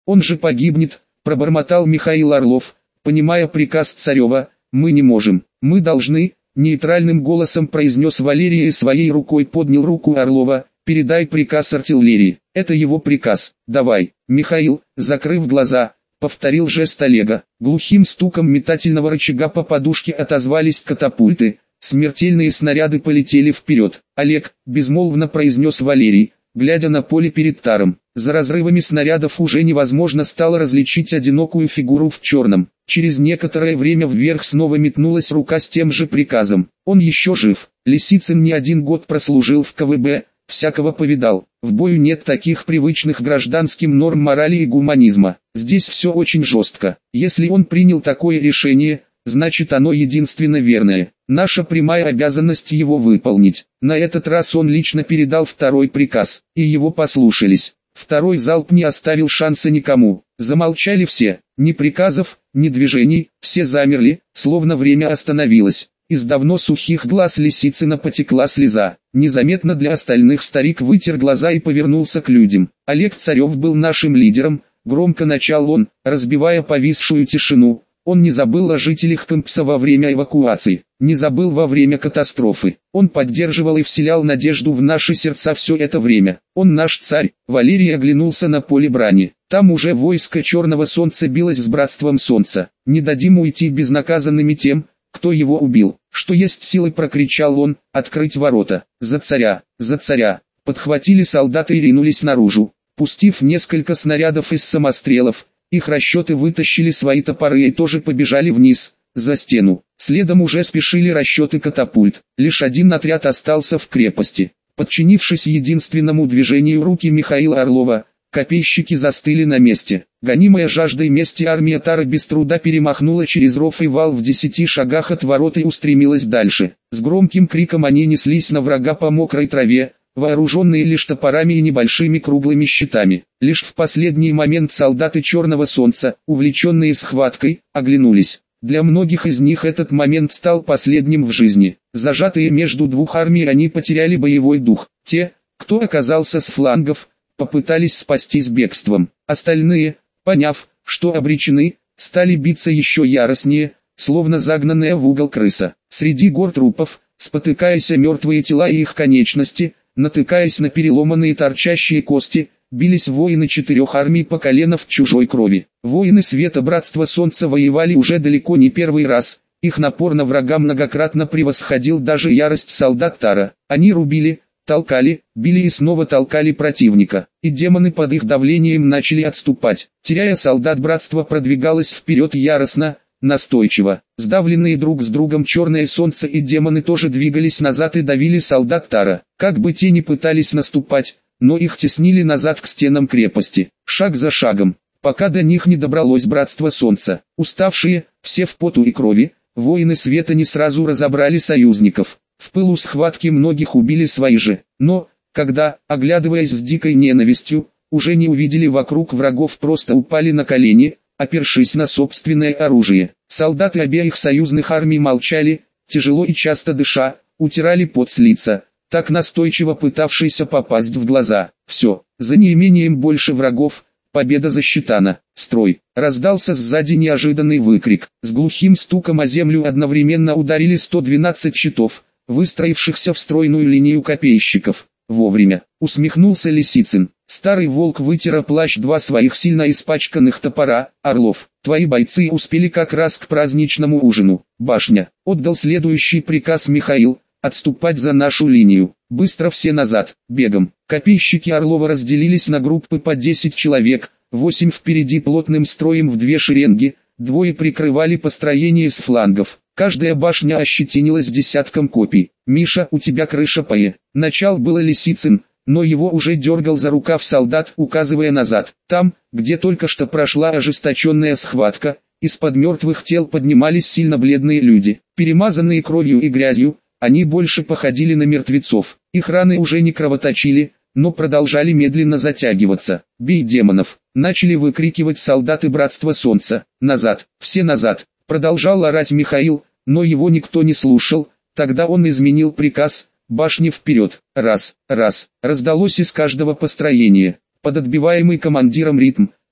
Он же погибнет, пробормотал Михаил Орлов, понимая приказ Царева. Мы не можем, мы должны, нейтральным голосом произнес Валерий и своей рукой поднял руку Орлова. Передай приказ артиллерии, это его приказ, давай. Михаил, закрыв глаза, повторил жест Олега. Глухим стуком метательного рычага по подушке отозвались катапульты, смертельные снаряды полетели вперед. Олег, безмолвно произнес Валерий, глядя на поле перед Таром. За разрывами снарядов уже невозможно стало различить одинокую фигуру в черном. Через некоторое время вверх снова метнулась рука с тем же приказом. Он еще жив. Лисицын не один год прослужил в КВБ, всякого повидал. В бою нет таких привычных гражданским норм морали и гуманизма. Здесь все очень жестко. Если он принял такое решение, значит оно единственно верное. Наша прямая обязанность его выполнить. На этот раз он лично передал второй приказ, и его послушались. Второй залп не оставил шанса никому. Замолчали все. Ни приказов, ни движений, все замерли, словно время остановилось. Из давно сухих глаз Лисицына потекла слеза. Незаметно для остальных старик вытер глаза и повернулся к людям. Олег Царев был нашим лидером, громко начал он, разбивая повисшую тишину. Он не забыл о жителях Кэмпса во время эвакуации, не забыл во время катастрофы. Он поддерживал и вселял надежду в наши сердца все это время. Он наш царь. Валерий оглянулся на поле брани. Там уже войско Черного Солнца билось с братством Солнца. Не дадим уйти безнаказанными тем, кто его убил. Что есть силы, прокричал он, открыть ворота. За царя, за царя. Подхватили солдаты и ринулись наружу. Пустив несколько снарядов из самострелов, их расчеты вытащили свои топоры и тоже побежали вниз, за стену. Следом уже спешили расчеты катапульт. Лишь один отряд остался в крепости. Подчинившись единственному движению руки Михаила Орлова, копейщики застыли на месте. Гонимая жаждой мести армия Тара без труда перемахнула через ров и вал в 10 шагах от ворот и устремилась дальше. С громким криком они неслись на врага по мокрой траве, вооруженные лишь топорами и небольшими круглыми щитами. Лишь в последний момент солдаты Черного Солнца, увлеченные схваткой, оглянулись. Для многих из них этот момент стал последним в жизни. Зажатые между двух армий, они потеряли боевой дух. Те, кто оказался с флангов, попытались спастись бегством. Остальные, поняв, что обречены, стали биться еще яростнее, словно загнанная в угол крыса. Среди гор трупов, спотыкаясь о мертвые тела и их конечности, натыкаясь на переломанные торчащие кости, бились воины 4 армий по колено в чужой крови. Воины Света Братства Солнца воевали уже далеко не первый раз. Их напор на врага многократно превосходил даже ярость солдат Тара. Они рубили, толкали, били и снова толкали противника, и демоны под их давлением начали отступать. Теряя солдат, братство продвигалось вперед яростно, настойчиво. Сдавленные друг с другом Черное Солнце и демоны тоже двигались назад и давили солдат Тара. Как бы те ни пытались наступать, но их теснили назад к стенам крепости, шаг за шагом, пока до них не добралось братство Солнца. Уставшие, все в поту и крови, воины света не сразу разобрали союзников. В пылу схватки многих убили свои же, но, когда, оглядываясь с дикой ненавистью, уже не увидели вокруг врагов, просто упали на колени, опершись на собственное оружие. Солдаты обеих союзных армий молчали, тяжело и часто дыша, утирали пот с лица, так настойчиво пытавшиеся попасть в глаза. Все, за неимением больше врагов, победа засчитана. Строй! Раздался сзади неожиданный выкрик. С глухим стуком о землю одновременно ударили 112 щитов, выстроившихся в стройную линию копейщиков. Вовремя, усмехнулся Лисицын. Старый волк вытер о плащ 2 своих сильно испачканных топора. Орлов, твои бойцы успели как раз к праздничному ужину. Башня, отдал следующий приказ Михаил, отступать за нашу линию. Быстро все назад, бегом. Копейщики Орлова разделились на группы по 10 человек, 8 впереди плотным строем в 2 шеренги, 2 прикрывали построение с флангов. Каждая башня ощетинилась десятком копий. «Миша, у тебя крыша пое». Начал было Лисицын, но его уже дергал за рукав солдат, указывая назад. Там, где только что прошла ожесточенная схватка, из-под мертвых тел поднимались сильно бледные люди. Перемазанные кровью и грязью, они больше походили на мертвецов. Их раны уже не кровоточили, но продолжали медленно затягиваться. «Бей демонов!» Начали выкрикивать солдаты Братства Солнца. «Назад! Все назад!» Продолжал орать Михаил, но его никто не слушал. Тогда он изменил приказ: башни вперед. Раз, раз. Раздалось из каждого построения. Под отбиваемый командиром ритм,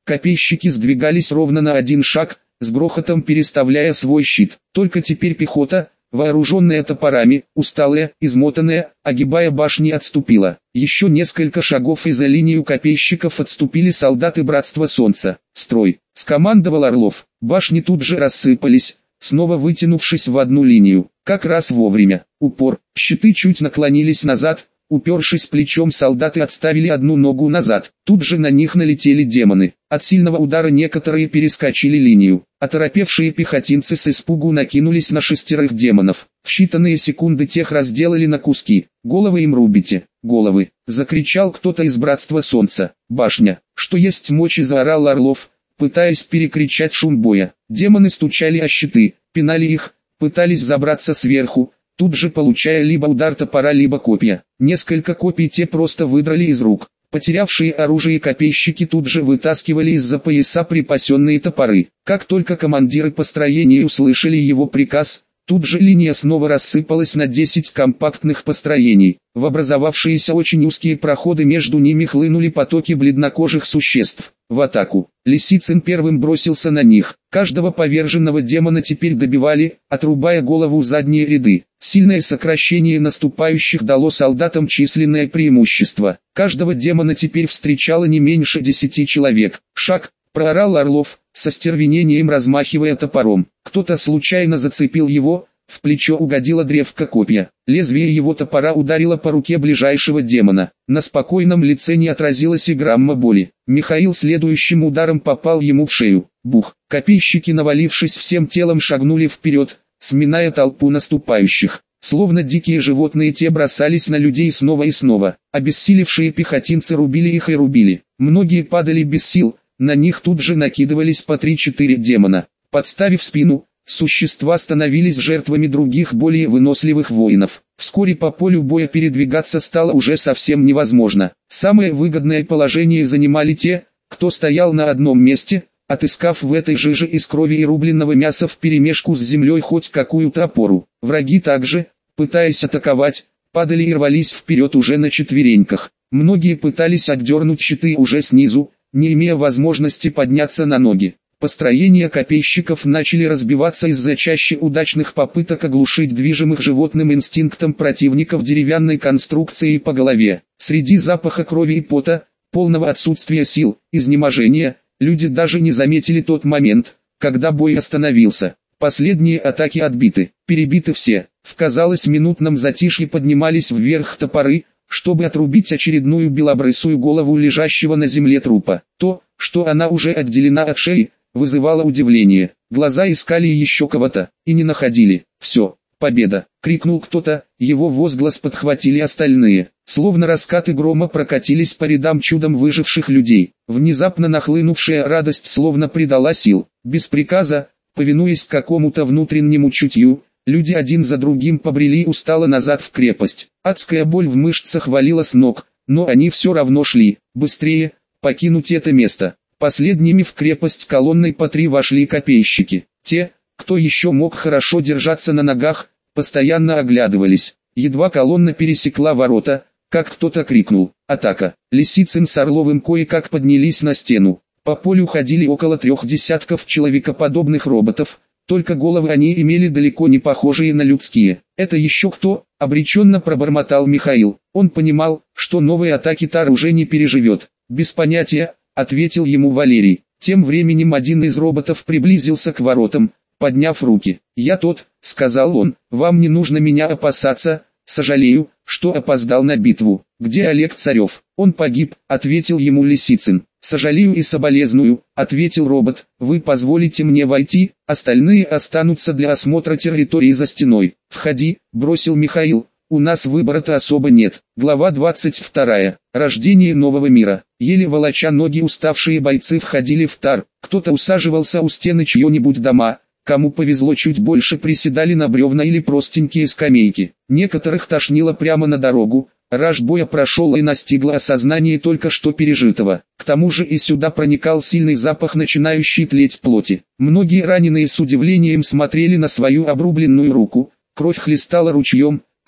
Копейщики сдвигались ровно на один шаг, с грохотом переставляя свой щит. Только теперь пехота, вооруженная топорами, усталая, измотанная, огибая башни, отступила. Еще несколько шагов, и за линию копейщиков отступили солдаты Братства Солнца. «Строй!» — скомандовал Орлов. Башни тут же рассыпались, снова вытянувшись в одну линию. Как раз вовремя. Упор. Щиты чуть наклонились назад. Упершись плечом, солдаты отставили одну ногу назад. Тут же на них налетели демоны. От сильного удара некоторые перескочили линию. Оторопевшие пехотинцы с испугу накинулись на 6 демонов. В считанные секунды тех разделали на куски. «Головы им рубите! Головы!» — закричал кто-то из Братства Солнца. «Башня!» — что есть мочи, заорал Орлов, пытаясь перекричать шум боя. Демоны стучали о щиты, пинали их, пытались забраться сверху, тут же получая либо удар топора, либо копья. Несколько копий те просто выдрали из рук. Потерявшие оружие копейщики тут же вытаскивали из-за пояса припасенные топоры. Как только командиры построения услышали его приказ, тут же линия снова рассыпалась на 10 компактных построений. В образовавшиеся очень узкие проходы между ними хлынули потоки бледнокожих существ. В атаку. Лисицын первым бросился на них. Каждого поверженного демона теперь добивали, отрубая голову в задние ряды. Сильное сокращение наступающих дало солдатам численное преимущество. Каждого демона теперь встречало не меньше 10 человек. «Шаг!» — проорал Орлов, со стервенением размахивая топором. Кто-то случайно зацепил его, в плечо угодила древко копья. Лезвие его топора ударило по руке ближайшего демона. На спокойном лице не отразилось и грамма боли. Михаил следующим ударом попал ему в шею. Бух! Копейщики, навалившись всем телом, шагнули вперед, сминая толпу наступающих. Словно дикие животные, те бросались на людей снова и снова. Обессилевшие пехотинцы рубили их и рубили. Многие падали без сил, на них тут же накидывались по 3-4 демона. Подставив спину, существа становились жертвами других более выносливых воинов. Вскоре по полю боя передвигаться стало уже совсем невозможно. Самое выгодное положение занимали те, кто стоял на одном месте, отыскав в этой жиже из крови и рубленного мяса вперемешку с землей хоть какую-то опору. Враги также, пытаясь атаковать, падали и рвались вперед уже на четвереньках. Многие пытались отдернуть щиты уже снизу, не имея возможности подняться на ноги. Построения копейщиков начали разбиваться из-за чаще удачных попыток оглушить движимых животным инстинктом противников деревянной конструкцией по голове. Среди запаха крови и пота, полного отсутствия сил, изнеможения, люди даже не заметили тот момент, когда бой остановился. Последние атаки отбиты, перебиты все. В, казалось, минутном затишье поднимались вверх топоры, чтобы отрубить очередную белобрысую голову лежащего на земле трупа. То, что она уже отделена от шеи, вызывало удивление. Глаза искали еще кого-то, и не находили. «Все, победа!» — крикнул кто-то, его возглас подхватили остальные. Словно раскаты грома прокатились по рядам чудом выживших людей. Внезапно нахлынувшая радость словно придала сил. Без приказа, повинуясь какому-то внутреннему чутью, люди один за другим побрели устало назад в крепость. Адская боль в мышцах валила с ног, но они все равно шли. Быстрее, покинуть это место. Последними в крепость колонной по 3 вошли копейщики. Те, кто еще мог хорошо держаться на ногах, постоянно оглядывались. Едва колонна пересекла ворота, как кто-то крикнул: «Атака!». Лисицын с Орловым кое-как поднялись на стену. По полю ходили около 3 десятков человекоподобных роботов, только головы они имели далеко не похожие на людские. «Это еще кто?» — обреченно пробормотал Михаил. Он понимал, что новые атаки Тар уже не переживет. «Без понятия», — ответил ему Валерий. Тем временем один из роботов приблизился к воротам, подняв руки. «Я тот», — сказал он, — «вам не нужно меня опасаться, сожалею, что опоздал на битву». «Где Олег Царев?» «Он погиб», — ответил ему Лисицын. «Сожалею и соболезную», — ответил робот. «Вы позволите мне войти, остальные останутся для осмотра территории за стеной». «Входи», — бросил Михаил. «У нас выбора-то особо нет». Глава 22. Рождение нового мира. Еле волоча ноги уставшие бойцы входили в Тар. Кто-то усаживался у стены чьего-нибудь дома, кому повезло чуть больше приседали на бревна или простенькие скамейки. Некоторых тошнило прямо на дорогу. Раж боя прошел и настигло осознание только что пережитого. К тому же и сюда проникал сильный запах начинающий тлеть плоти. Многие раненые с удивлением смотрели на свою обрубленную руку. Кровь хлестала ручьем,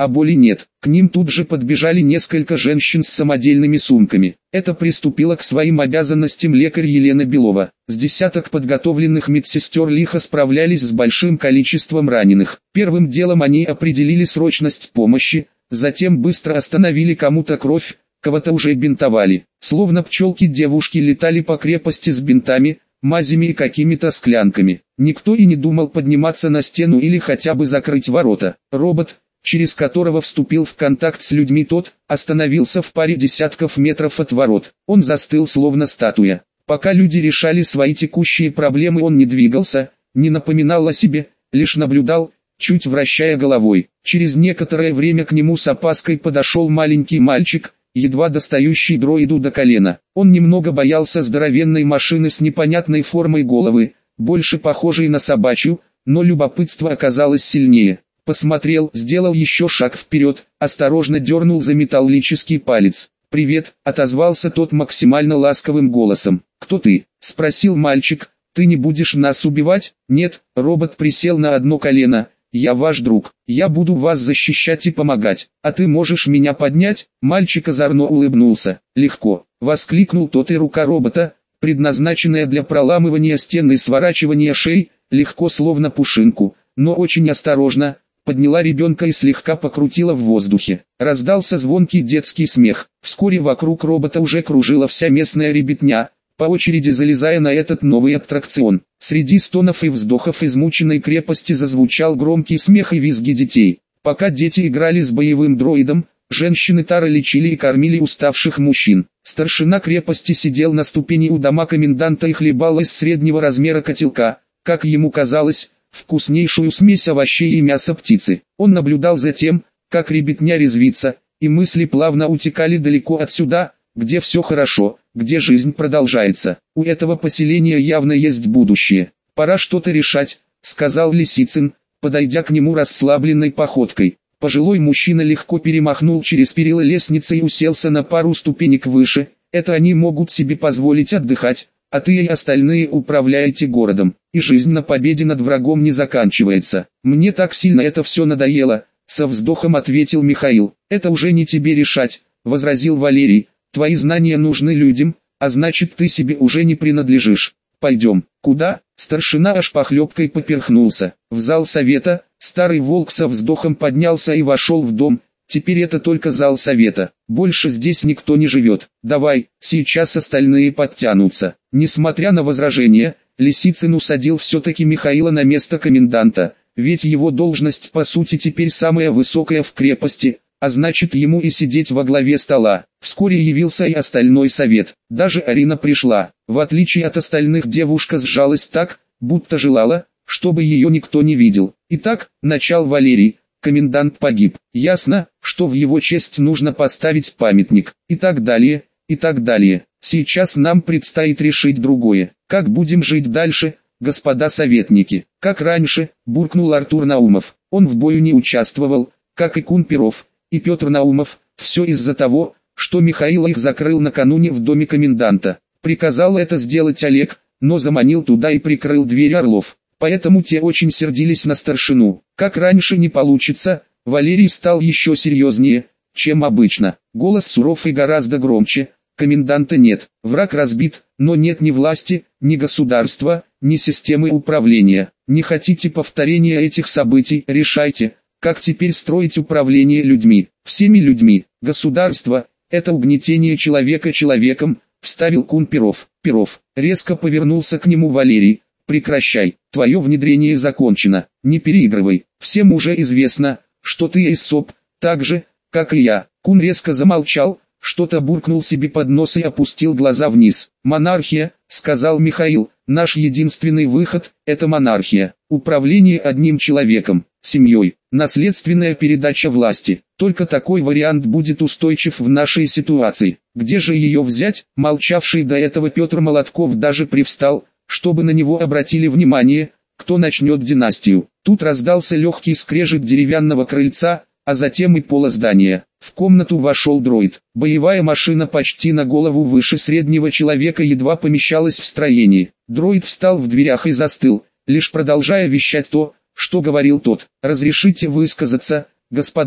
а боли нет. К ним тут же подбежали несколько женщин с самодельными сумками. Это приступила к своим обязанностям лекарь Елена Белова. С десяток подготовленных медсестер лихо справлялись с большим количеством раненых. Первым делом они определили срочность помощи, затем быстро остановили кому-то кровь, кого-то уже бинтовали. Словно пчелки девушки летали по крепости с бинтами, мазями и какими-то склянками. Никто и не думал подниматься на стену или хотя бы закрыть ворота. Робот, через которого вступил в контакт с людьми тот, остановился в паре десятков метров от ворот. Он застыл словно статуя. Пока люди решали свои текущие проблемы, он не двигался, не напоминал о себе, лишь наблюдал, чуть вращая головой. Через некоторое время к нему с опаской подошел маленький мальчик, едва достающий дроиду до колена. Он немного боялся здоровенной машины с непонятной формой головы, больше похожей на собачью, но любопытство оказалось сильнее. Посмотрел, сделал еще шаг вперед, осторожно дернул за металлический палец. «Привет», — отозвался тот максимально ласковым голосом. «Кто ты?» — спросил мальчик. «Ты не будешь нас убивать?» «Нет», — робот присел на одно колено. «Я ваш друг, я буду вас защищать и помогать, а ты можешь меня поднять?» Мальчик озорно улыбнулся. «Легко», — воскликнул тот, и рука робота, предназначенная для проламывания стен и сворачивания шеи, легко словно пушинку, но очень осторожно, подняла ребенка и слегка покрутила в воздухе. Раздался звонкий детский смех. Вскоре вокруг робота уже кружила вся местная ребятня, по очереди залезая на этот новый аттракцион. Среди стонов и вздохов измученной крепости зазвучал громкий смех и визги детей. Пока дети играли с боевым дроидом, женщины Тара лечили и кормили уставших мужчин. Старшина крепости сидел на ступени у дома коменданта и хлебал из среднего размера котелка, как ему казалось, вкуснейшую смесь овощей и мяса птицы. Он наблюдал за тем, как ребятня резвится, и мысли плавно утекали далеко отсюда, где все хорошо, где жизнь продолжается. У этого поселения явно есть будущее. «Пора что-то решать», — сказал Лисицын, подойдя к нему расслабленной походкой. Пожилой мужчина легко перемахнул через перила лестницы и уселся на пару ступенек выше. «Это они могут себе позволить отдыхать, а ты и остальные управляете городом. И жизнь на победе над врагом не заканчивается. Мне так сильно это все надоело», — со вздохом ответил Михаил. «Это уже не тебе решать», — возразил Валерий. «Твои знания нужны людям, а значит ты себе уже не принадлежишь. Пойдем». «Куда?» Старшина аж похлебкой поперхнулся. В зал совета. Старый волк со вздохом поднялся и вошел в дом. Теперь это только зал совета. Больше здесь никто не живет. «Давай, сейчас остальные подтянутся». Несмотря на возражения, Лисицын усадил все-таки Михаила на место коменданта, ведь его должность по сути теперь самая высокая в крепости, а значит ему и сидеть во главе стола. Вскоре явился и остальной совет. Даже Арина пришла. В отличие от остальных, девушка сжалась так, будто желала, чтобы ее никто не видел. «Итак, начал Валерий, комендант погиб. Ясно, что в его честь нужно поставить памятник. И так далее, и так далее. Сейчас нам предстоит решить другое. Как будем жить дальше, господа советники?» «Как раньше», буркнул Артур Наумов. Он в бою не участвовал, как и Кун Перов и Петр Наумов. Все из-за того, что Михаил их закрыл накануне в доме коменданта. Приказал это сделать Олег, но заманил туда и прикрыл дверь Орлов. Поэтому те очень сердились на старшину. «Как раньше не получится», Валерий стал еще серьезнее, чем обычно. Голос суров и гораздо громче. «Коменданта нет, враг разбит, но нет ни власти, ни государства, ни системы управления. Не хотите повторения этих событий, решайте, как теперь строить управление людьми, всеми людьми. Государство – это угнетение человека человеком», вставил Кун Перов. Перов резко повернулся к нему Валерий. «Прекращай, твое внедрение закончено, не переигрывай. Всем уже известно, что ты эссоп, так же, как и я». Кун резко замолчал, что-то буркнул себе под нос и опустил глаза вниз. «Монархия», — сказал Михаил, — «наш единственный выход — это монархия. Управление одним человеком, семьей, наследственная передача власти. Только такой вариант будет устойчив в нашей ситуации. Где же ее взять?» Молчавший до этого Петр Молотков даже привстал, чтобы на него обратили внимание, кто начнет династию. Тут раздался легкий скрежет деревянного крыльца, а затем и пола здания. В комнату вошел дроид. Боевая машина почти на голову выше среднего человека едва помещалась в строении. Дроид встал в дверях и застыл, лишь продолжая вещать то, что говорил тот. «Разрешите высказаться, господа»,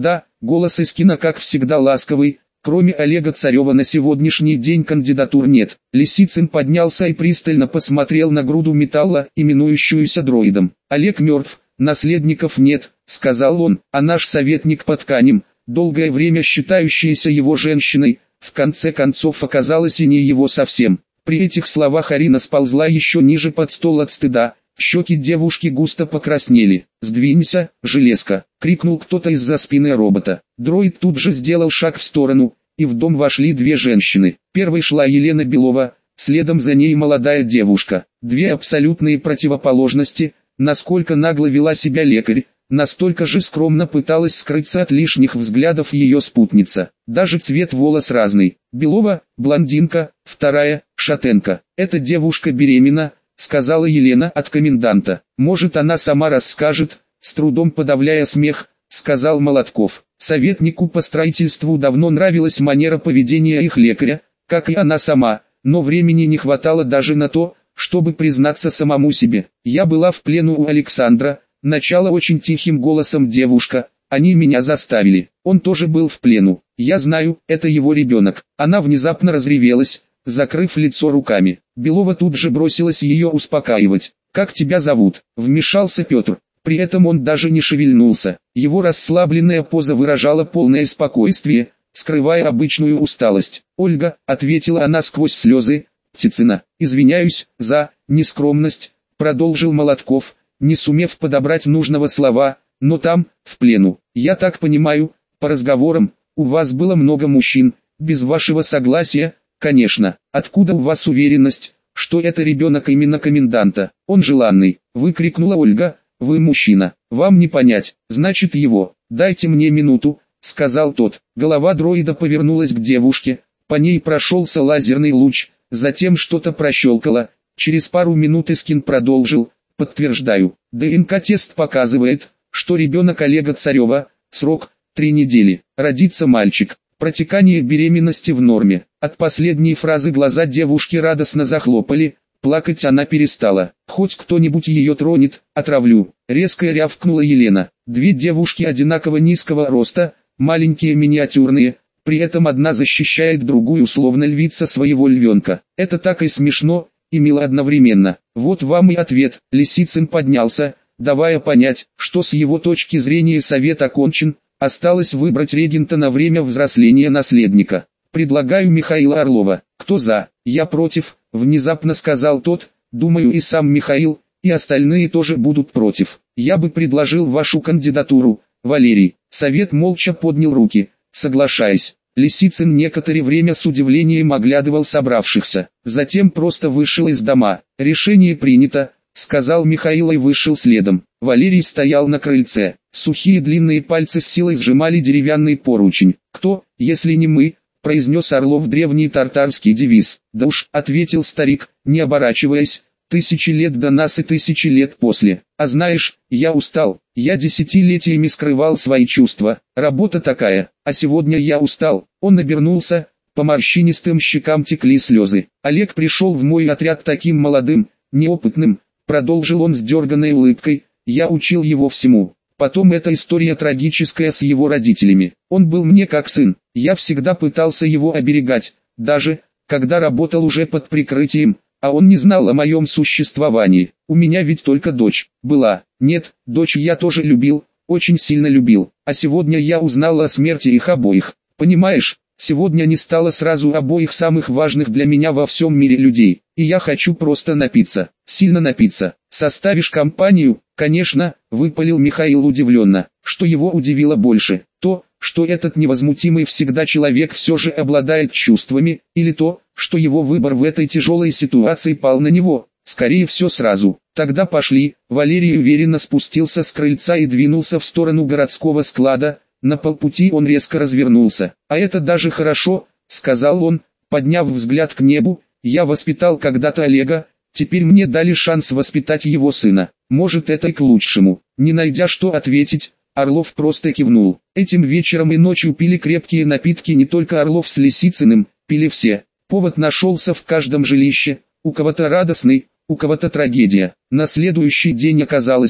Голос Искина как всегда ласковый. Кроме Олега Царева на сегодняшний день кандидатур нет. Лисицын поднялся и пристально посмотрел на груду металла, именующуюся дроидом. Олег мертв, наследников нет, сказал он, а наш советник по тканям, долгое время считающаяся его женщиной, в конце концов оказалась и не его совсем. При этих словах Арина сползла еще ниже под стол от стыда. Щеки девушки густо покраснели. «Сдвинься, железка!» — крикнул кто-то из-за спины робота. Дроид тут же сделал шаг в сторону, и в дом вошли две женщины. Первой шла Елена Белова, следом за ней молодая девушка. Две абсолютные противоположности. Насколько нагло вела себя лекарь, настолько же скромно пыталась скрыться от лишних взглядов ее спутница. Даже цвет волос разный. Белова — блондинка, вторая — шатенка. «Эта девушка беременна», — сказала Елена от коменданта. «Может, она сама расскажет», — с трудом подавляя смех, сказал Молотков. Советнику по строительству давно нравилась манера поведения их лекаря, как и она сама, но времени не хватало даже на то, чтобы признаться самому себе. «Я была в плену у Александра», — начала очень тихим голосом девушка, «они меня заставили. Он тоже был в плену. Я знаю, это его ребенок». Она внезапно разревелась, закрыв лицо руками. Белова тут же бросилась ее успокаивать. «Как тебя зовут?» — вмешался Петр. При этом он даже не шевельнулся. Его расслабленная поза выражала полное спокойствие, скрывая обычную усталость. «Ольга», — ответила она сквозь слезы, — «Птицына, извиняюсь за нескромность», — продолжил Молотков, не сумев подобрать нужного слова, «но там, в плену, я так понимаю, по разговорам, у вас было много мужчин, без вашего согласия». «Конечно, откуда у вас уверенность, что это ребенок именно коменданта? Он желанный», — выкрикнула Ольга. «Вы мужчина, вам не понять, значит его. Дайте мне минуту», — сказал тот. Голова дроида повернулась к девушке, по ней прошелся лазерный луч, затем что-то прощелкало. Через пару минут Искин продолжил: «Подтверждаю, ДНК-тест показывает, что ребенок Олега Царева, срок 3 недели, родится мальчик, протекание беременности в норме». От последней фразы глаза девушки радостно захлопали, плакать она перестала. «Хоть кто-нибудь ее тронет, отравлю», — резко рявкнула Елена. Две девушки одинаково низкого роста, маленькие миниатюрные, при этом одна защищает другую словно львица своего львенка. Это так и смешно, и мило одновременно. Вот вам и ответ. Лисицын поднялся, давая понять, что с его точки зрения совет окончен, осталось выбрать регента на время взросления наследника. «Предлагаю Михаила Орлова». «Кто за?» «Я против», — внезапно сказал тот. «Думаю, и сам Михаил, и остальные тоже будут против. Я бы предложил вашу кандидатуру, Валерий». Совет молча поднял руки, соглашаясь. Лисицын некоторое время с удивлением оглядывал собравшихся, затем просто вышел из дома. «Решение принято», — сказал Михаил и вышел следом. Валерий стоял на крыльце. Сухие длинные пальцы с силой сжимали деревянный поручень. «Кто, если не мы?» — произнес Орлов древний тартарский девиз. «Да уж», — ответил старик, не оборачиваясь, — «1000 лет до нас и 1000 лет после. А знаешь, я устал, я десятилетиями скрывал свои чувства, работа такая, а сегодня я устал». Он обернулся, по морщинистым щекам текли слезы. «Олег пришел в мой отряд таким молодым, неопытным», — продолжил он с дерганной улыбкой, — «я учил его всему. Потом эта история трагическая с его родителями. Он был мне как сын, я всегда пытался его оберегать, даже, когда работал уже под прикрытием, а он не знал о моем существовании. У меня ведь только дочь была. Нет, дочь я тоже любил, очень сильно любил, а сегодня я узнал о смерти их обоих. Понимаешь, сегодня не стало сразу обоих самых важных для меня во всем мире людей, и я хочу просто напиться, сильно напиться. Составишь компанию?» «Конечно», — выпалил Михаил удивленно. Что его удивило больше? То, что этот невозмутимый всегда человек все же обладает чувствами, или то, что его выбор в этой тяжелой ситуации пал на него? Скорее все сразу. «Тогда пошли». Валерий уверенно спустился с крыльца и двинулся в сторону городского склада. На полпути он резко развернулся. «А это даже хорошо», — сказал он, подняв взгляд к небу. «Я воспитал когда-то Олега, теперь мне дали шанс воспитать его сына. Может, это и к лучшему». Не найдя что ответить, Орлов просто кивнул. Этим вечером и ночью пили крепкие напитки не только Орлов с Лисицыным, пили все. Повод нашелся в каждом жилище, у кого-то радостный, у кого-то трагедия. На следующий день оказалось,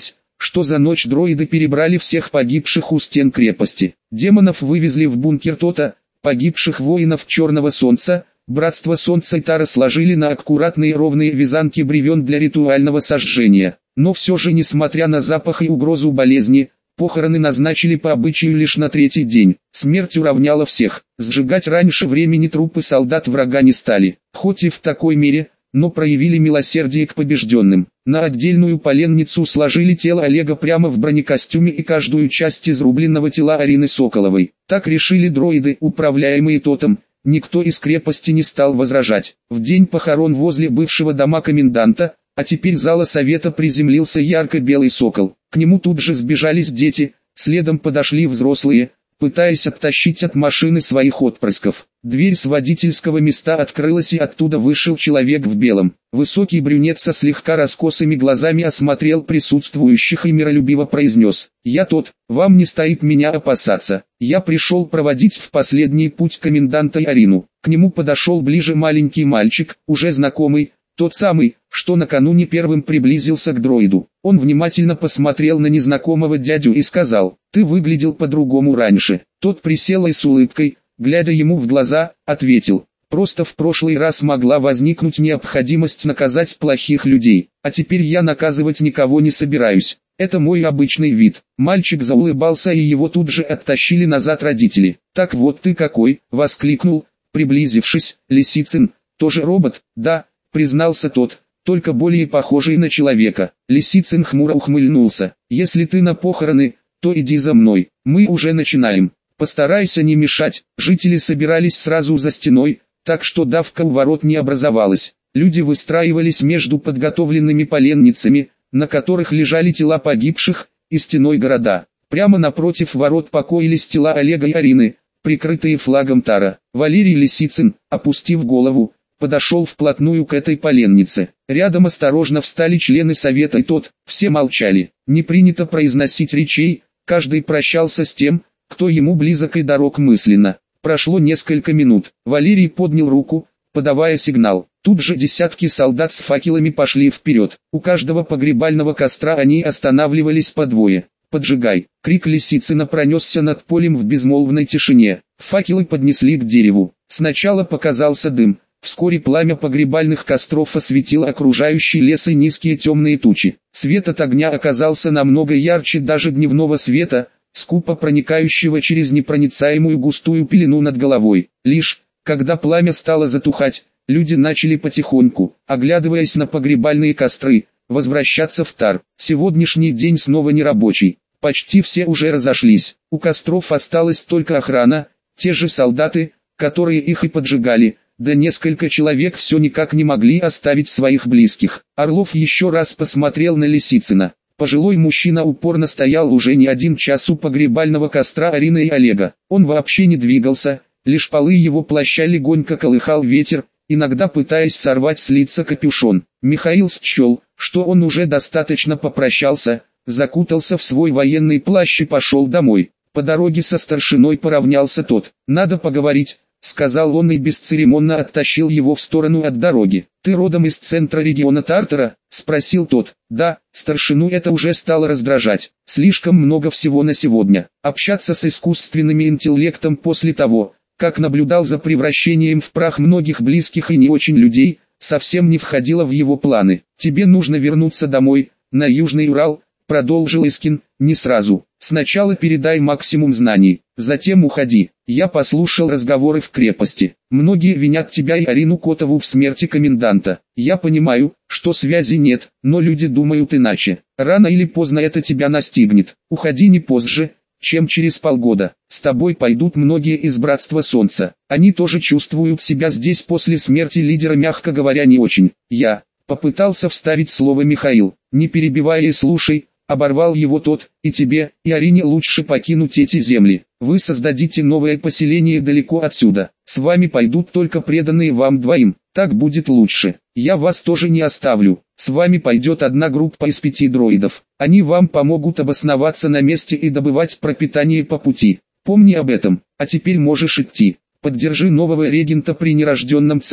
что за ночь дроиды перебрали всех погибших у стен крепости. Демонов вывезли в бункер Тота, погибших воинов Черного Солнца, Братство Солнца и Тара сложили на аккуратные ровные вязанки бревен для ритуального сожжения. Но все же, несмотря на запах и угрозу болезни, похороны назначили по обычаю лишь на третий день. Смерть уравняла всех. Сжигать раньше времени трупы солдат врага не стали, хоть и в такой мере, но проявили милосердие к побежденным. На отдельную поленницу сложили тело Олега прямо в бронекостюме и каждую часть изрубленного тела Арины Соколовой. Так решили дроиды, управляемые Тотом. Никто из крепости не стал возражать. В день похорон возле бывшего дома коменданта, а теперь зала совета, приземлился ярко-белый сокол. К нему тут же сбежались дети, следом подошли взрослые, пытаясь оттащить от машины своих отпрысков. Дверь с водительского места открылась, и оттуда вышел человек в белом. Высокий брюнет со слегка раскосыми глазами осмотрел присутствующих и миролюбиво произнес: «Я тот, вам не стоит меня опасаться. Я пришел проводить в последний путь коменданта и Арину». К нему подошел ближе маленький мальчик, уже знакомый, тот самый, что накануне первым приблизился к дроиду. Он внимательно посмотрел на незнакомого дядю и сказал: «Ты выглядел по-другому раньше». Тот присел и с улыбкой, глядя ему в глаза, ответил: «Просто в прошлый раз могла возникнуть необходимость наказать плохих людей, а теперь я наказывать никого не собираюсь. Это мой обычный вид». Мальчик заулыбался, и его тут же оттащили назад родители. «Так вот ты какой!» — воскликнул, приблизившись, Лисицын. «Тоже робот?» «Да», — признался тот, — «только более похожий на человека». Лисицын хмуро ухмыльнулся. «Если ты на похороны, то иди за мной, мы уже начинаем. Постарайся не мешать». Жители собирались сразу за стеной, так что давка у ворот не образовалась. Люди выстраивались между подготовленными поленницами, на которых лежали тела погибших, и стеной города. Прямо напротив ворот покоились тела Олега и Арины, прикрытые флагом Тара. Валерий Лисицын, опустив голову, подошел вплотную к этой поленнице. Рядом осторожно встали члены совета, и тот, все молчали. Не принято произносить речей, каждый прощался с тем, кто ему близок и дорог мысленно. Прошло несколько минут. Валерий поднял руку, подавая сигнал. Тут же десятки солдат с факелами пошли вперед. У каждого погребального костра они останавливались по двое. «Поджигай!» Крик Лисицына пронесся над полем в безмолвной тишине. Факелы поднесли к дереву. Сначала показался дым. Вскоре пламя погребальных костров осветило окружающий лес и низкие темные тучи. Свет от огня оказался намного ярче даже дневного света, скупо проникающего через непроницаемую густую пелену над головой. Лишь, когда пламя стало затухать, люди начали потихоньку, оглядываясь на погребальные костры, возвращаться в Тар. Сегодняшний день снова нерабочий. Почти все уже разошлись. У костров осталась только охрана, те же солдаты, которые их и поджигали, да несколько человек все никак не могли оставить своих близких. Орлов еще раз посмотрел на Лисицына. Пожилой мужчина упорно стоял уже не 1 час у погребального костра Арины и Олега. Он вообще не двигался, лишь полы его плаща легонько колыхал ветер, иногда пытаясь сорвать с лица капюшон. Михаил счел, что он уже достаточно попрощался, закутался в свой военный плащ и пошел домой. По дороге со старшиной поравнялся тот. «Надо поговорить», — сказал он и бесцеремонно оттащил его в сторону от дороги. «Ты родом из центра региона Тартара?» — спросил тот. «Да». Старшину это уже стало раздражать. Слишком много всего на сегодня. Общаться с искусственным интеллектом после того, как наблюдал за превращением в прах многих близких и не очень людей, совсем не входило в его планы. «Тебе нужно вернуться домой, на Южный Урал», — продолжил Искин. «Не сразу. Сначала передай максимум знаний, затем уходи». Я послушал разговоры в крепости. Многие винят тебя и Арину Котову в смерти коменданта. Я понимаю, что связи нет, но люди думают иначе. Рано или поздно это тебя настигнет. Уходи не позже, чем через полгода. С тобой пойдут многие из Братства Солнца. Они тоже чувствуют себя здесь после смерти лидера, мягко говоря, не очень. Я попытался вставить слово Михаил. Не перебивая и слушай, оборвал его тот. И тебе, и Арине лучше покинуть эти земли. Вы создадите новое поселение далеко отсюда. С вами пойдут только преданные вам двоим. Так будет лучше. Я вас тоже не оставлю. С вами пойдет одна группа из 5 дроидов. Они вам помогут обосноваться на месте и добывать пропитание по пути. Помни об этом. А теперь можешь идти. Поддержи нового регента при нерожденном царе.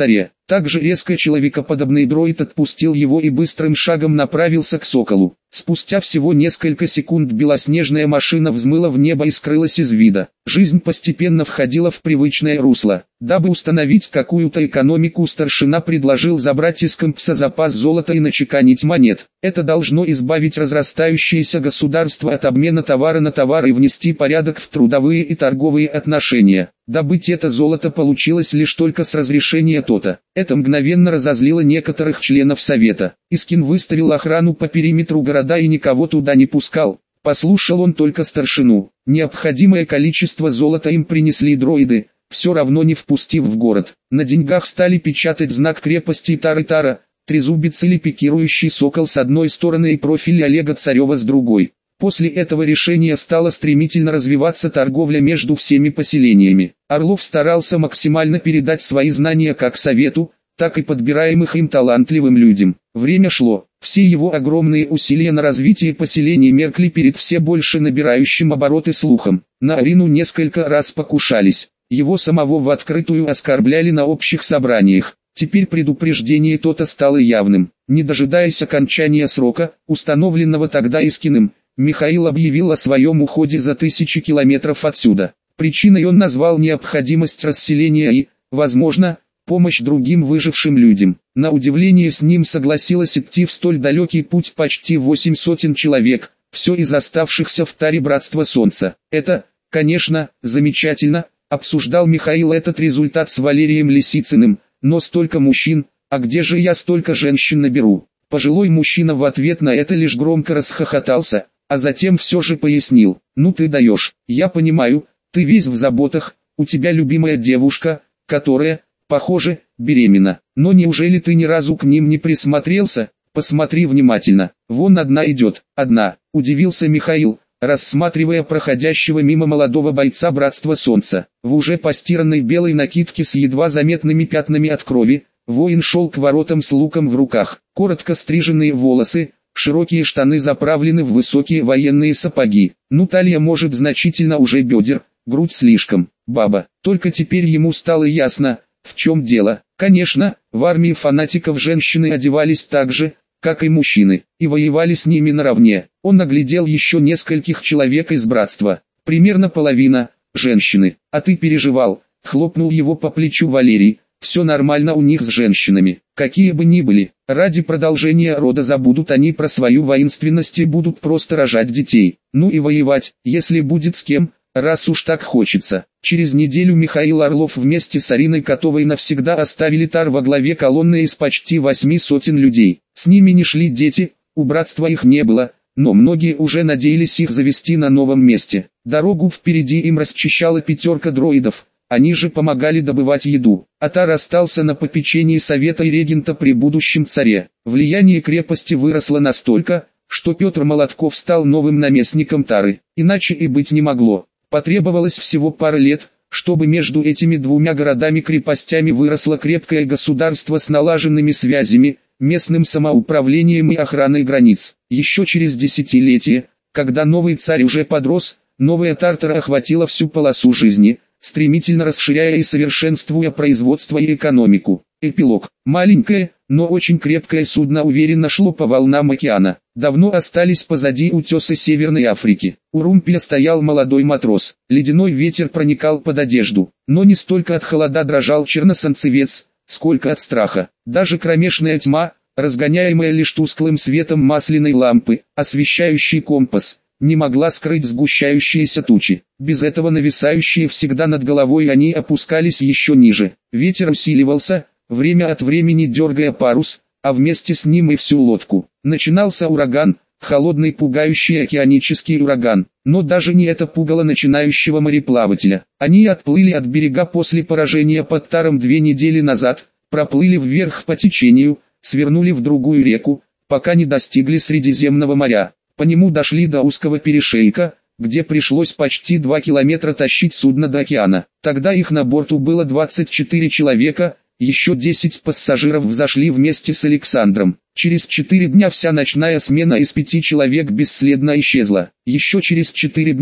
Также резко человекоподобный дроид отпустил его и быстрым шагом направился к Соколу. Спустя всего несколько секунд белоснежная машина взмыла в небо и скрылась из вида. Жизнь постепенно входила в привычное русло. Дабы установить какую-то экономику, старшина предложил забрать из компса запас золота и начеканить монет. Это должно избавить разрастающееся государство от обмена товара на товар и внести порядок в трудовые и торговые отношения. Добыть это золото получилось лишь только с разрешения Тота. Это мгновенно разозлило некоторых членов совета. Искин выставил охрану по периметру города и никого туда не пускал. Послушал он только старшину. Необходимое количество золота им принесли дроиды, все равно не впустив в город. На деньгах стали печатать знак крепости Тары-Тара, трезубец или пикирующий сокол с одной стороны и профиль Олега Царева с другой. После этого решения стала стремительно развиваться торговля между всеми поселениями. Орлов старался максимально передать свои знания как совету, так и подбираемых им талантливым людям. Время шло, все его огромные усилия на развитие поселений меркли перед все больше набирающим обороты слухом. На Арину несколько раз покушались, его самого в открытую оскорбляли на общих собраниях. Теперь предупреждение Тота стало явным. Не дожидаясь окончания срока, установленного тогда Искиным, Михаил объявил о своем уходе за 1000 километров отсюда. Причиной он назвал необходимость расселения и, возможно, помощь другим выжившим людям. На удивление с ним согласилось идти в столь далекий путь почти 800 человек, все из оставшихся в Таре Братства Солнца. Это, конечно, замечательно, обсуждал Михаил этот результат с Валерием Лисицыным, но столько мужчин, а где же я столько женщин наберу? Пожилой мужчина в ответ на это лишь громко расхохотался, а затем все же пояснил: ну ты даешь, я понимаю, ты весь в заботах, у тебя любимая девушка, которая, похоже, беременна. Но неужели ты ни разу к ним не присмотрелся? Посмотри внимательно, вон одна идет, одна, удивился Михаил, рассматривая проходящего мимо молодого бойца Братства Солнца. В уже постиранной белой накидке с едва заметными пятнами от крови, воин шел к воротам с луком в руках. Коротко стриженные волосы, широкие штаны заправлены в высокие военные сапоги. Ну талия может значительно уже бедер, грудь слишком. Баба. Только теперь ему стало ясно, в чем дело. Конечно, в армии фанатиков женщины одевались так же, как и мужчины, и воевали с ними наравне. Он оглядел еще нескольких человек из братства. Примерно половина – женщины. А ты переживал, хлопнул его по плечу Валерий. Все нормально у них с женщинами, какие бы ни были. Ради продолжения рода забудут они про свою воинственность и будут просто рожать детей. Ну и воевать, если будет с кем, раз уж так хочется. Через неделю Михаил Орлов вместе с Ариной Котовой навсегда оставили Тар во главе колонны из почти 800 людей. С ними не шли дети, у братства их не было, но многие уже надеялись их завести на новом месте. Дорогу впереди им расчищала 5 дроидов. Они же помогали добывать еду. Атар остался на попечении совета и регента при будущем царе. Влияние крепости выросло настолько, что Петр Молотков стал новым наместником Тары. Иначе и быть не могло. Потребовалось всего пара лет, чтобы между этими двумя городами-крепостями выросло крепкое государство с налаженными связями, местным самоуправлением и охраной границ. Еще через десятилетие, когда новый царь уже подрос, новая Тартара охватила всю полосу жизни, стремительно расширяя и совершенствуя производство и экономику. Эпилог. Маленькое, но очень крепкое судно уверенно шло по волнам океана. Давно остались позади утесы Северной Африки. У румпеля стоял молодой матрос. Ледяной ветер проникал под одежду, но не столько от холода дрожал черносанцевец, сколько от страха. Даже кромешная тьма, разгоняемая лишь тусклым светом масляной лампы, освещающей компас, не могла скрыть сгущающиеся тучи. Без этого нависающие всегда над головой они опускались еще ниже. Ветер усиливался, время от времени дергая парус, а вместе с ним и всю лодку. Начинался ураган, холодный пугающий океанический ураган. Но даже не это пугало начинающего мореплавателя. Они отплыли от берега после поражения под Таром 2 недели назад, проплыли вверх по течению, свернули в другую реку, пока не достигли Средиземного моря. По нему дошли до узкого перешейка, где пришлось почти 2 километра тащить судно до океана. Тогда их на борту было 24 человека, еще 10 пассажиров взошли вместе с Александром. Через 4 дня вся ночная смена из 5 человек бесследно исчезла. Еще через 4 дня,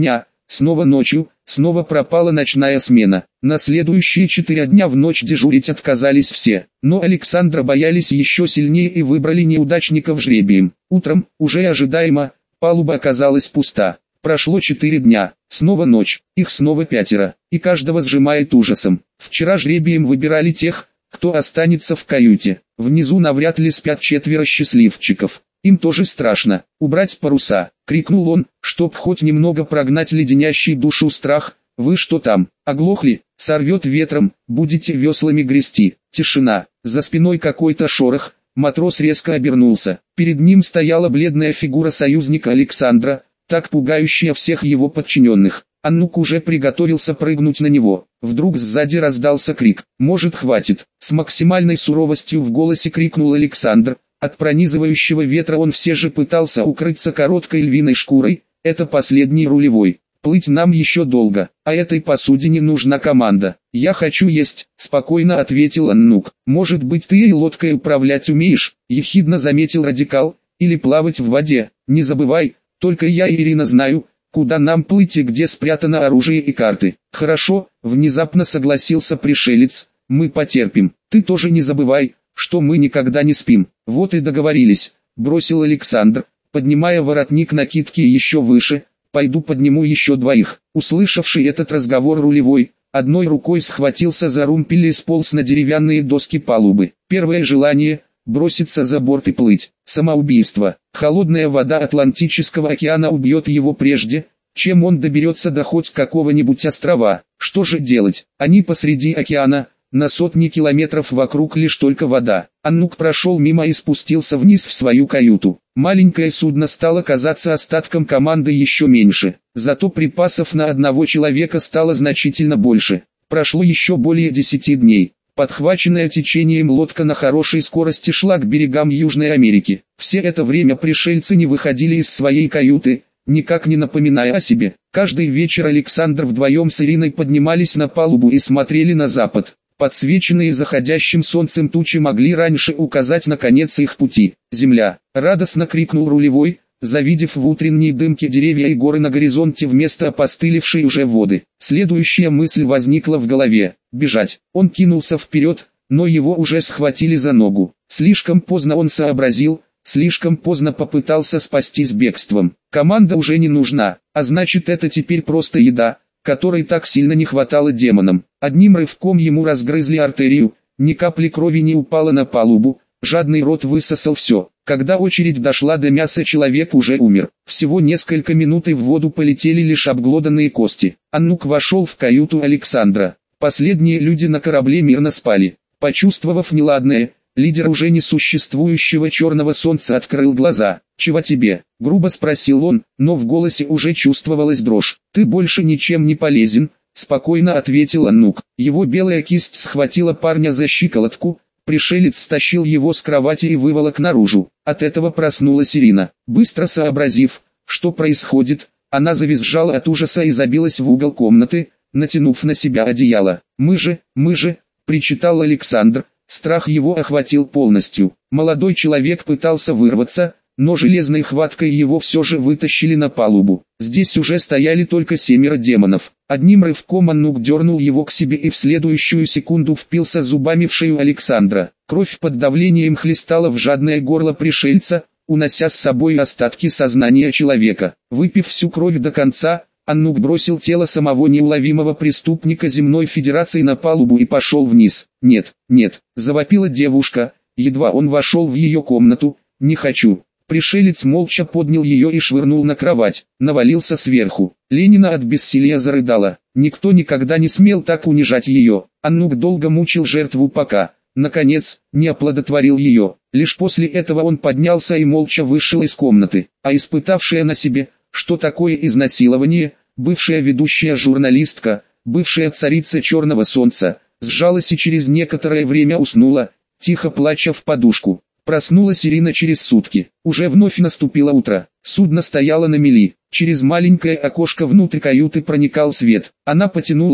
снова ночью, снова пропала ночная смена. На следующие 4 дня в ночь дежурить отказались все, но Александра боялись еще сильнее и выбрали неудачников жребием. Утром, уже ожидаемо, палуба оказалась пуста. Прошло 4 дня, снова ночь, их снова 5, и каждого сжимает ужасом. Вчера жребием выбирали тех, кто останется в каюте. Внизу навряд ли спят 4 счастливчиков. Им тоже страшно. «Убрать паруса!» — крикнул он, чтоб хоть немного прогнать леденящий душу страх. «Вы что там, оглохли? Сорвет ветром, будете веслами грести». Тишина. За спиной какой-то шорох. Матрос резко обернулся. Перед ним стояла бледная фигура союзника Александра, так пугающая всех его подчиненных. Аннук уже приготовился прыгнуть на него. Вдруг сзади раздался крик. «Может, хватит?» С максимальной суровостью в голосе крикнул Александр. От пронизывающего ветра он все же пытался укрыться короткой львиной шкурой. «Это последний рулевой. Плыть нам еще долго, а этой посудине нужна команда. Я хочу есть», — спокойно ответил Аннук. «Может быть, ты и лодкой управлять умеешь?» — ехидно заметил радикал. «Или плавать в воде. Не забывай, только я и Ирина знаю, куда нам плыть и где спрятано оружие и карты». «Хорошо», — внезапно согласился пришелец, — «мы потерпим. Ты тоже не забывай, что мы никогда не спим». «Вот и договорились», — бросил Александр, поднимая воротник накидки еще выше. «Пойду подниму еще 2». Услышавший этот разговор рулевой, одной рукой схватился за румпель и сполз на деревянные доски палубы. Первое желание — броситься за борт и плыть. Самоубийство. Холодная вода Атлантического океана убьет его прежде, чем он доберется до хоть какого-нибудь острова. Что же делать? Они посреди океана, на сотни километров вокруг лишь только вода. Аннук прошел мимо и спустился вниз в свою каюту. Маленькое судно стало казаться остатком команды еще меньше, зато припасов на одного человека стало значительно больше. Прошло еще более 10 дней. Подхваченная течением лодка на хорошей скорости шла к берегам Южной Америки. Все это время пришельцы не выходили из своей каюты, никак не напоминая о себе. Каждый вечер Александр вдвоем с Ириной поднимались на палубу и смотрели на запад. Подсвеченные заходящим солнцем тучи могли раньше указать на конец их пути. «Земля!» — радостно крикнул рулевой, завидев в утренней дымке деревья и горы на горизонте вместо опостылевшей уже воды. Следующая мысль возникла в голове — бежать. Он кинулся вперед, но его уже схватили за ногу. Слишком поздно он сообразил, слишком поздно попытался спастись бегством. Команда уже не нужна, а значит, это теперь просто еда, которой так сильно не хватало демонам. Одним рывком ему разгрызли артерию, ни капли крови не упало на палубу, жадный рот высосал все. Когда очередь дошла до мяса, человек уже умер. Всего несколько минут и в воду полетели лишь обглоданные кости. Аннук вошел в каюту Александра. Последние люди на корабле мирно спали. Почувствовав неладное, лидер уже несуществующего черного солнца открыл глаза. «Чего тебе?» — грубо спросил он, но в голосе уже чувствовалась дрожь. «Ты больше ничем не полезен», — спокойно ответил Аннук. Его белая кисть схватила парня за щиколотку, пришелец стащил его с кровати и выволок наружу. От этого проснулась Ирина. Быстро сообразив, что происходит, она завизжала от ужаса и забилась в угол комнаты, натянув на себя одеяло. Мы же», — причитал Александр, страх его охватил полностью. Молодой человек пытался вырваться, но железной хваткой его все же вытащили на палубу. Здесь уже стояли только 7 демонов. Одним рывком Аннук дернул его к себе и в следующую секунду впился зубами в шею Александра. Кровь под давлением хлестала в жадное горло пришельца, унося с собой остатки сознания человека. Выпив всю кровь до конца, Аннук бросил тело самого неуловимого преступника Земной Федерации на палубу и пошел вниз. «Нет, нет», — завопила девушка, едва он вошел в ее комнату, «не хочу». Пришелец молча поднял ее и швырнул на кровать, навалился сверху. Ленина от бессилия зарыдала. Никто никогда не смел так унижать ее. Аннук долго мучил жертву, пока, наконец, не оплодотворил ее. Лишь после этого он поднялся и молча вышел из комнаты. А испытавшая на себе, что такое изнасилование, бывшая ведущая журналистка, бывшая царица Черного Солнца, сжалась и через некоторое время уснула, тихо плача в подушку. Проснулась Ирина через сутки. Уже вновь наступило утро. Судно стояло на мели. Через маленькое окошко внутрь каюты проникал свет. Она потянулась,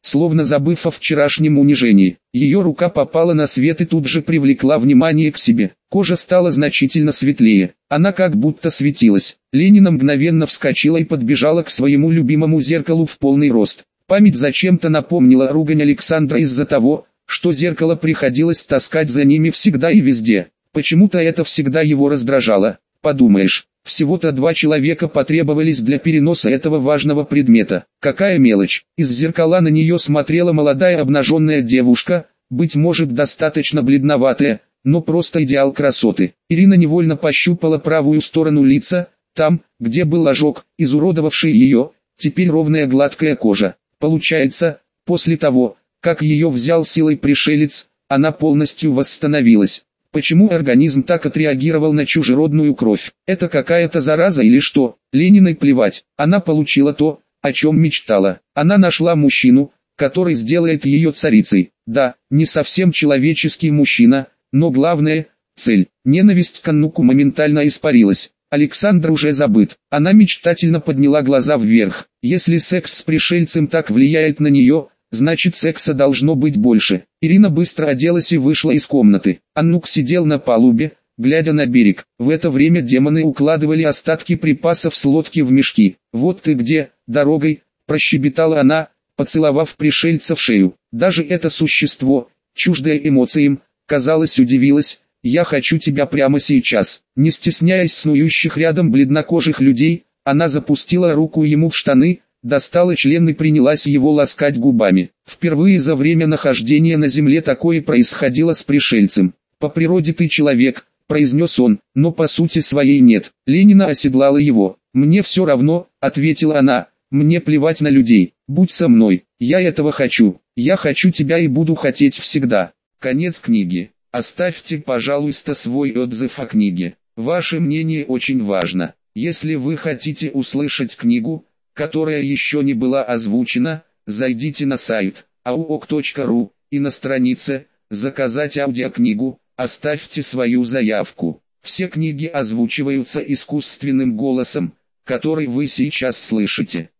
словно забыв о вчерашнем унижении. Ее рука попала на свет и тут же привлекла внимание к себе. Кожа стала значительно светлее, она как будто светилась. Ленина мгновенно вскочила и подбежала к своему любимому зеркалу в полный рост. Память зачем-то напомнила ругань Александра из-за того, что зеркало приходилось таскать за ними всегда и везде. Почему-то это всегда его раздражало. Подумаешь, всего-то 2 человека потребовались для переноса этого важного предмета. Какая мелочь. Из зеркала на нее смотрела молодая обнаженная девушка, быть может достаточно бледноватая, но просто идеал красоты. Ирина невольно пощупала правую сторону лица, там, где был ожог, изуродовавший ее, теперь ровная гладкая кожа. Получается, после того, как ее взял силой пришелец, она полностью восстановилась. Почему организм так отреагировал на чужеродную кровь? Это какая-то зараза или что? Лениной плевать. Она получила то, о чем мечтала. Она нашла мужчину, который сделает ее царицей. Да, не совсем человеческий мужчина, но главное – цель. Ненависть к Аннуку моментально испарилась. Александр уже забыт. Она мечтательно подняла глаза вверх. Если секс с пришельцем так влияет на нее, значит секса должно быть больше. Ирина быстро оделась и вышла из комнаты. Аннук сидел на палубе, глядя на берег. В это время демоны укладывали остатки припасов с лодки в мешки. «Вот ты где, дорогой», – прощебетала она, поцеловав пришельца в шею. Даже это существо, чуждое эмоциям, казалось, удивилось. «Я хочу тебя прямо сейчас». Не стесняясь снующих рядом бледнокожих людей, она запустила руку ему в штаны, достала член и принялась его ласкать губами. Впервые за время нахождения на земле такое происходило с пришельцем. «По природе ты человек», – произнес он, – «но по сути своей нет». Ленина оседлала его. «Мне все равно», – ответила она, – «мне плевать на людей. Будь со мной, я этого хочу. Я хочу тебя и буду хотеть всегда». Конец книги. Оставьте, пожалуйста, свой отзыв о книге. Ваше мнение очень важно. Если вы хотите услышать книгу, которая еще не была озвучена, зайдите на сайт auok.ru и на странице «Заказать аудиокнигу» оставьте свою заявку. Все книги озвучиваются искусственным голосом, который вы сейчас слышите.